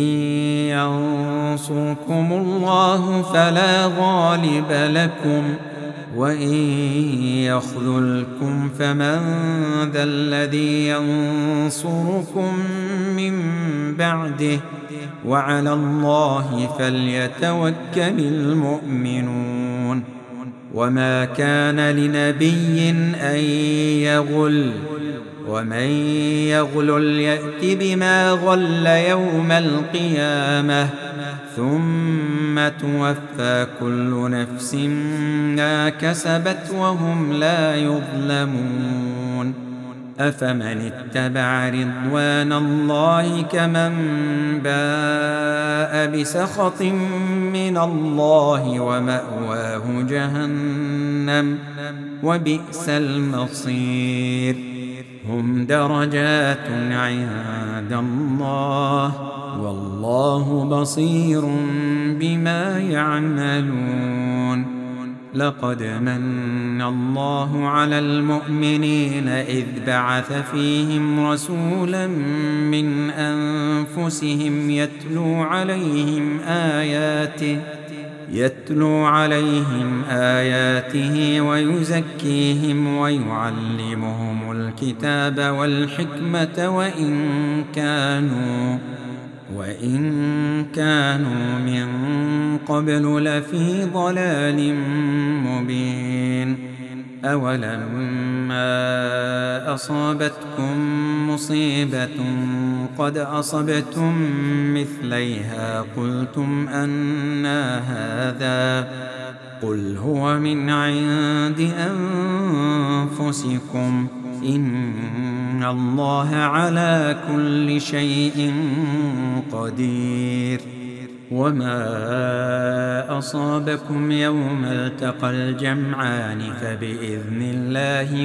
ينصركم الله فلا غالب لكم وإن يخذلكم فمن ذا الذي ينصركم من بعده وعلى الله فليتوكل المؤمنون. وما كان لنبي أن يغل ومن يغل يأت بما غل يوم القيامة ثم توفى كل نفس ما كسبت وهم لا يظلمون. أفمن اتبع رضوان الله كمن باء بسخط من الله ومأواه جهنم وبئس المصير. هم درجات عند الله والله بصير بما يعملون. لقد من الله على المؤمنين إذ بعث فيهم رسولا من أنفسهم يتلو عليهم آياته ويزكيهم ويعلمهم الكتاب والحكمة وإن كانوا من قبل لفي ضلال مبين. أولما أصابتكم مصيبة قد أصبتم مثليها قلتم أنى هذا قل هو من عند أنفسكم إن الله على كل شيء قدير. وما أصابكم يوم التقى الجمعان فبإذن الله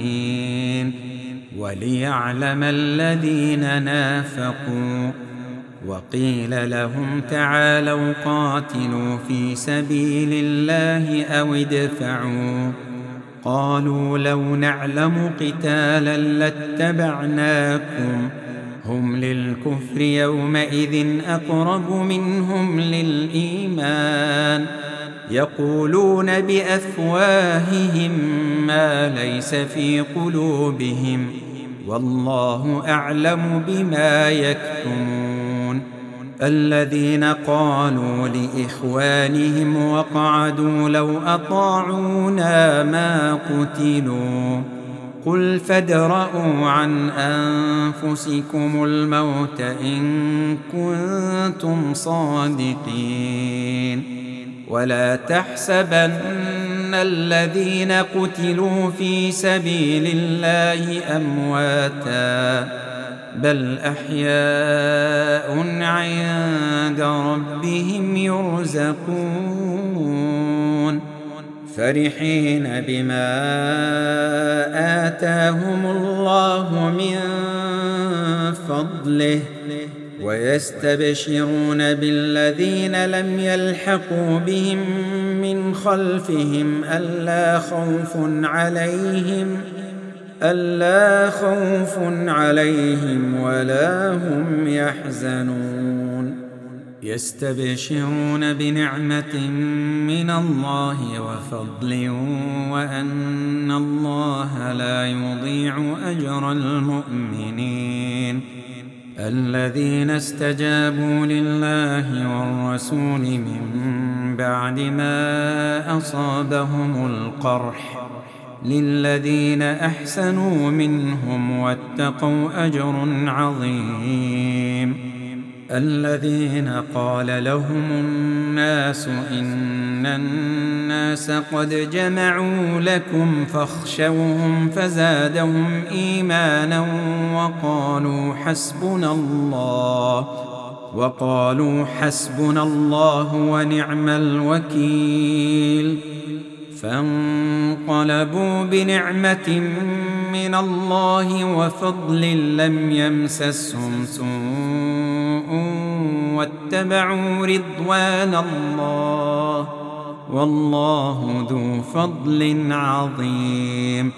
وليعلم الذين نافقوا وقيل لهم تعالوا قاتلوا في سبيل الله أو ادفعوا، قالوا لو نعلم قتالا لاتبعناكم، هم للكفر يومئذ أقرب منهم للإيمان، يقولون بأفواههم ما ليس في قلوبهم، والله أعلم بما يكتمون. الذين قالوا لإخوانهم وقعدوا لو أطاعونا ما قتلوا، قل فادرءوا عن أنفسكم الموت إن كنتم صادقين، ولا تحسبن الذين قتلوا في سبيل الله أمواتا، بل أحياء عند ربهم يرزقون، فرحين بما آتاهم الله من فضله، ويستبشرون بالذين لم يلحقوا بهم من خلفهم ألا خوف عليهم ولا هم يحزنون. يستبشرون بنعمة من الله وفضل وأن الله لا يضيع أجر المؤمنين. الذين استجابوا لله والرسول من بعد ما أصابهم القرح للذين أحسنوا منهم واتقوا أجر عظيم. الذين قال لهم الناس إن الناس قد جمعوا لكم فاخشوهم فزادهم إيمانا وقالوا حسبنا الله ونعم الوكيل. فانقلبوا بنعمة من الله وفضل لم يمسسهم سوء واتبعوا رضوان الله، والله ذو فضل عظيم.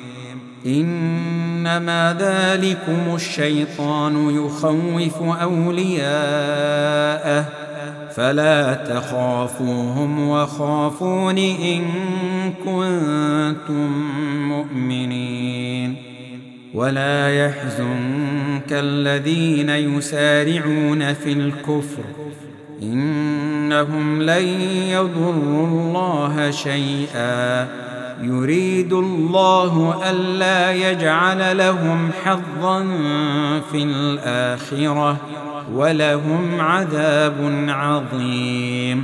إنما ذلكم الشيطان يخوف أولياءه، فلا تخافوهم وخافون إن كنتم مؤمنين. ولا يحزنك الذين يسارعون في الكفر، إنهم لن يضروا الله شيئا، يريد الله ألا يجعل لهم حظا في الآخرة، ولهم عذاب عظيم.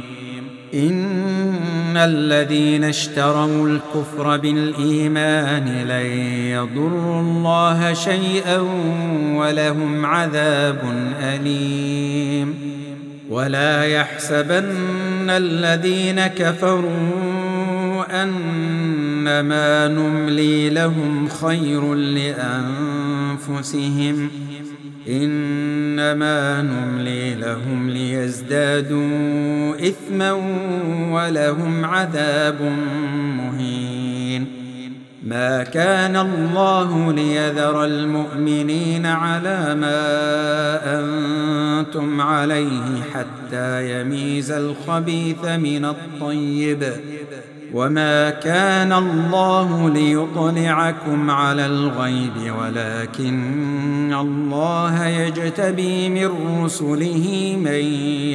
إن الذين اشتروا الكفر بالإيمان لن يضروا الله شيئا ولهم عذاب أليم. ولا يحسبن الذين كفروا أنما نملي لهم خير لأنفسهم، إنما نملي لهم ليزدادوا إثما ولهم عذاب مهين. ما كان الله ليذر المؤمنين على ما أنتم عليه حتى يميز الخبيث من الطيب، وما كان الله ليطلعكم على الغيب ولكن الله يجتبي من رسله من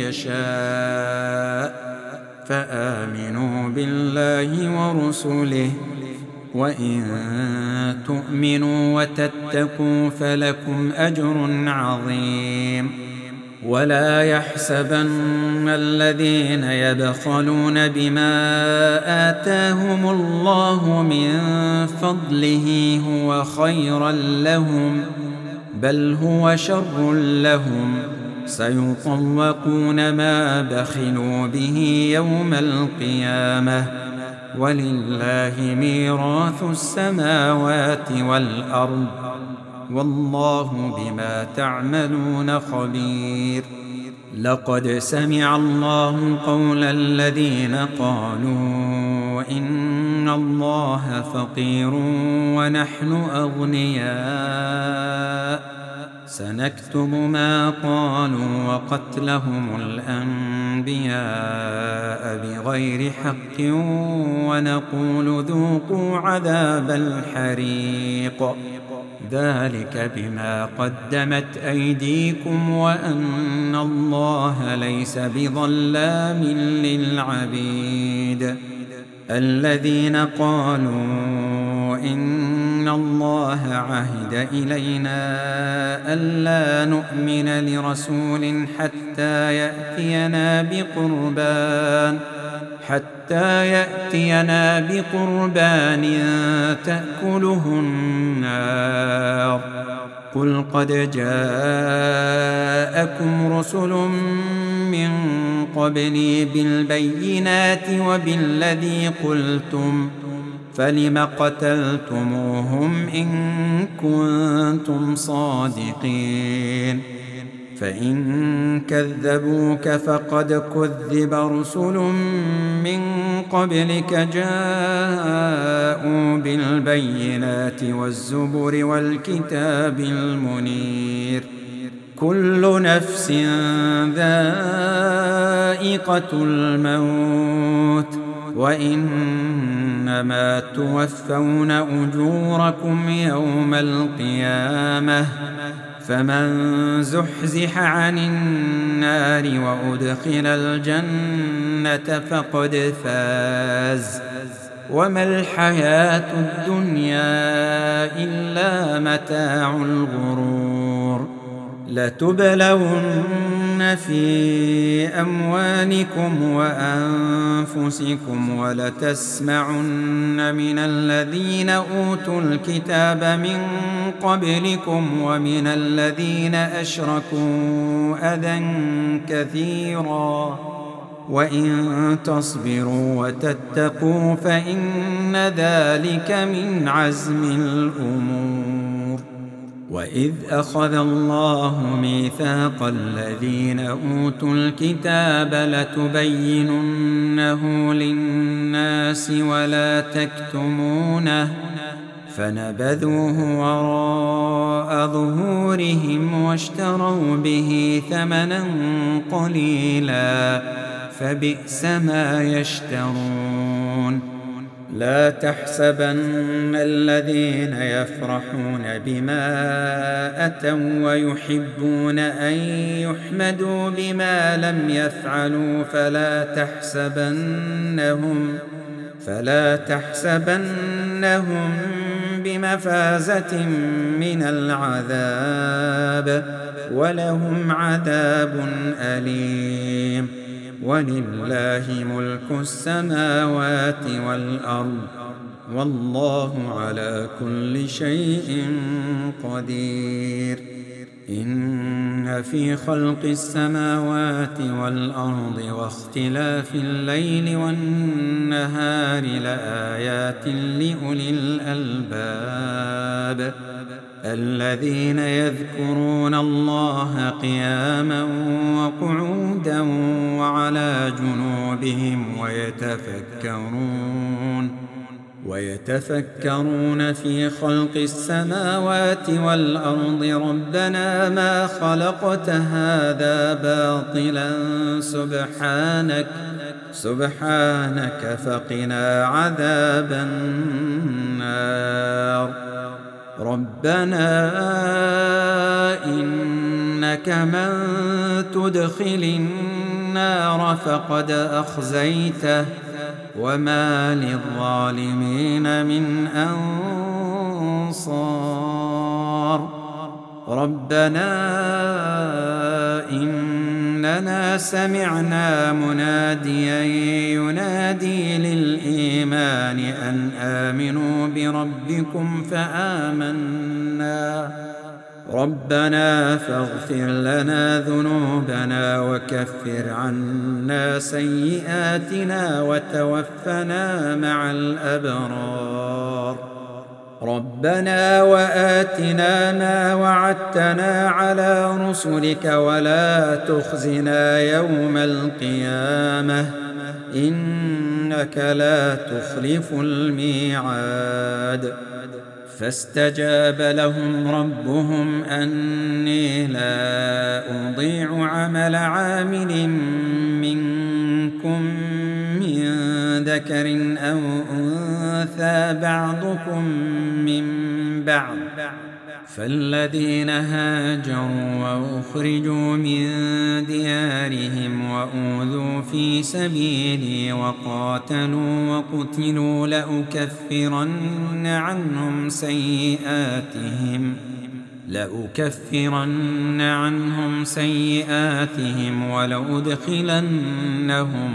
يشاء، فآمنوا بالله ورسله، وإن تؤمنوا وتتقوا فلكم أجر عظيم. ولا يحسبن الذين يبخلون بما آتاهم الله من فضله هو خيرا لهم، بل هو شر لهم، سيطوقون ما بخلوا به يوم القيامة، ولله ميراث السماوات والأرض، والله بما تعملون خبير. لقد سمع الله قول الذين قالوا إن الله فقير ونحن أغنياء سنكتب ما قالوا وقتلهم الأنبياء بغير حق ونقول ذوقوا عذاب الحريق ذلك بما قدمت أيديكم وأن الله ليس بظلام للعبيد الذين قالوا إن الله عهد إلينا ألا نؤمن لرسول حتى يأتينا بقربان تأكله النار قل قد جاءكم رسل من قبلي بالبينات وبالذي قلتم فلم قتلتموهم إن كنتم صادقين فإن كذبوك فقد كذب رسل من قبلك جاءوا بالبينات والزبر والكتاب المنير كل نفس ذائقة الموت وإنما توفون أجوركم يوم القيامة فمن زحزح عن النار وأدخل الجنة فقد فاز وما الحياة الدنيا إلا متاع الغرور لتبلون في أموالكم وأنفسكم ولتسمعن من الذين أوتوا الكتاب من قبلكم ومن الذين أشركوا أذى كثيرا وإن تصبروا وتتقوا فإن ذلك من عزم الأمور وإذ أخذ الله ميثاق الذين أوتوا الكتاب لتبيننه للناس ولا تكتمونه فنبذوه وراء ظهورهم واشتروا به ثمنا قليلا فبئس ما يشترون لا تحسبن الذين يفرحون بما أتوا ويحبون أن يحمدوا بما لم يفعلوا فلا تحسبنهم بمفازة من العذاب ولهم عذاب أليم ولله ملك السماوات والأرض والله على كل شيء قدير إن في خلق السماوات والأرض واختلاف الليل والنهار لآيات لأولي الألباب الذين يذكرون الله قياما وقعودا وعلى جنوبهم ويتفكرون في خلق السماوات والأرض ربنا ما خلقت هذا باطلا سبحانك فقنا عذاب النار ربنا إنك من تدخل النار فقد أخزيته وما للظالمين من أنصار ربنا إننا سمعنا مناديا ينادي للإيمان أن آمنوا بربكم فآمنا ربنا فاغفر لنا ذنوبنا وكفر عنا سيئاتنا وتوفنا مع الأبرار ربنا وآتنا ما وعدتنا على رسلك ولا تخزنا يوم القيامة إنك لا تخلف الميعاد فاستجاب لهم ربهم أني لا أضيع عمل عامل منكم من ذكر أو أنثى بعضكم من بعض فالذين هاجروا وأخرجوا من ديارهم وأوذوا في سبيلي وقاتلوا وقتلوا لأكفرن عنهم سيئاتهم ولأدخلنهم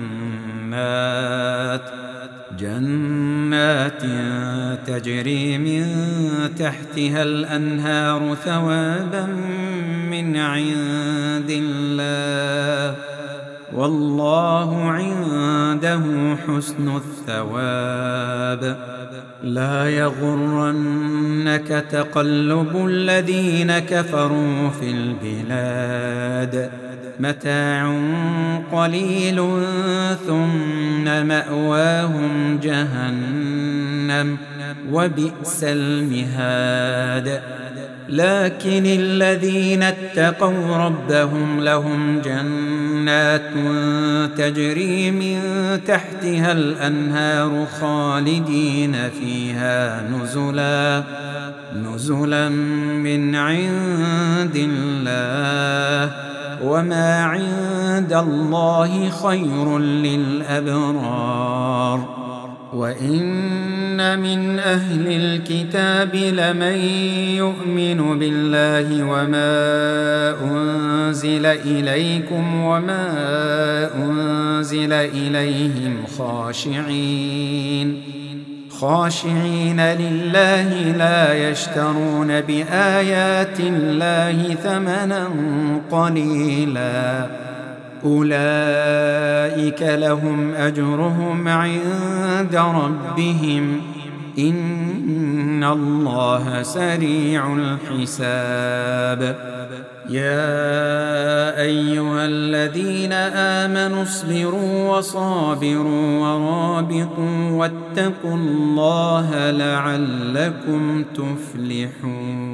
جنات تجري من تحتها الأنهار ثوابا من عند الله والله عنده حسن الثواب لا يغرنك تقلب الذين كفروا في البلاد متاع قليل ثم مأواهم جهنم وبئس المهاد لكن الذين اتقوا ربهم لهم جنات تجري من تحتها الأنهار خالدين فيها نزلا من عند الله وما عند الله خير للأبرار وإن من أهل الكتاب لمن يؤمن بالله وما أنزل إليكم وما أنزل إليهم خاشعين لله لا يشترون بآيات الله ثمنا قليلا أولئك لهم أجرهم عند ربهم إن الله سريع الحساب يا أيها الذين آمنوا اصبروا وصابروا ورابطوا واتقوا الله لعلكم تفلحون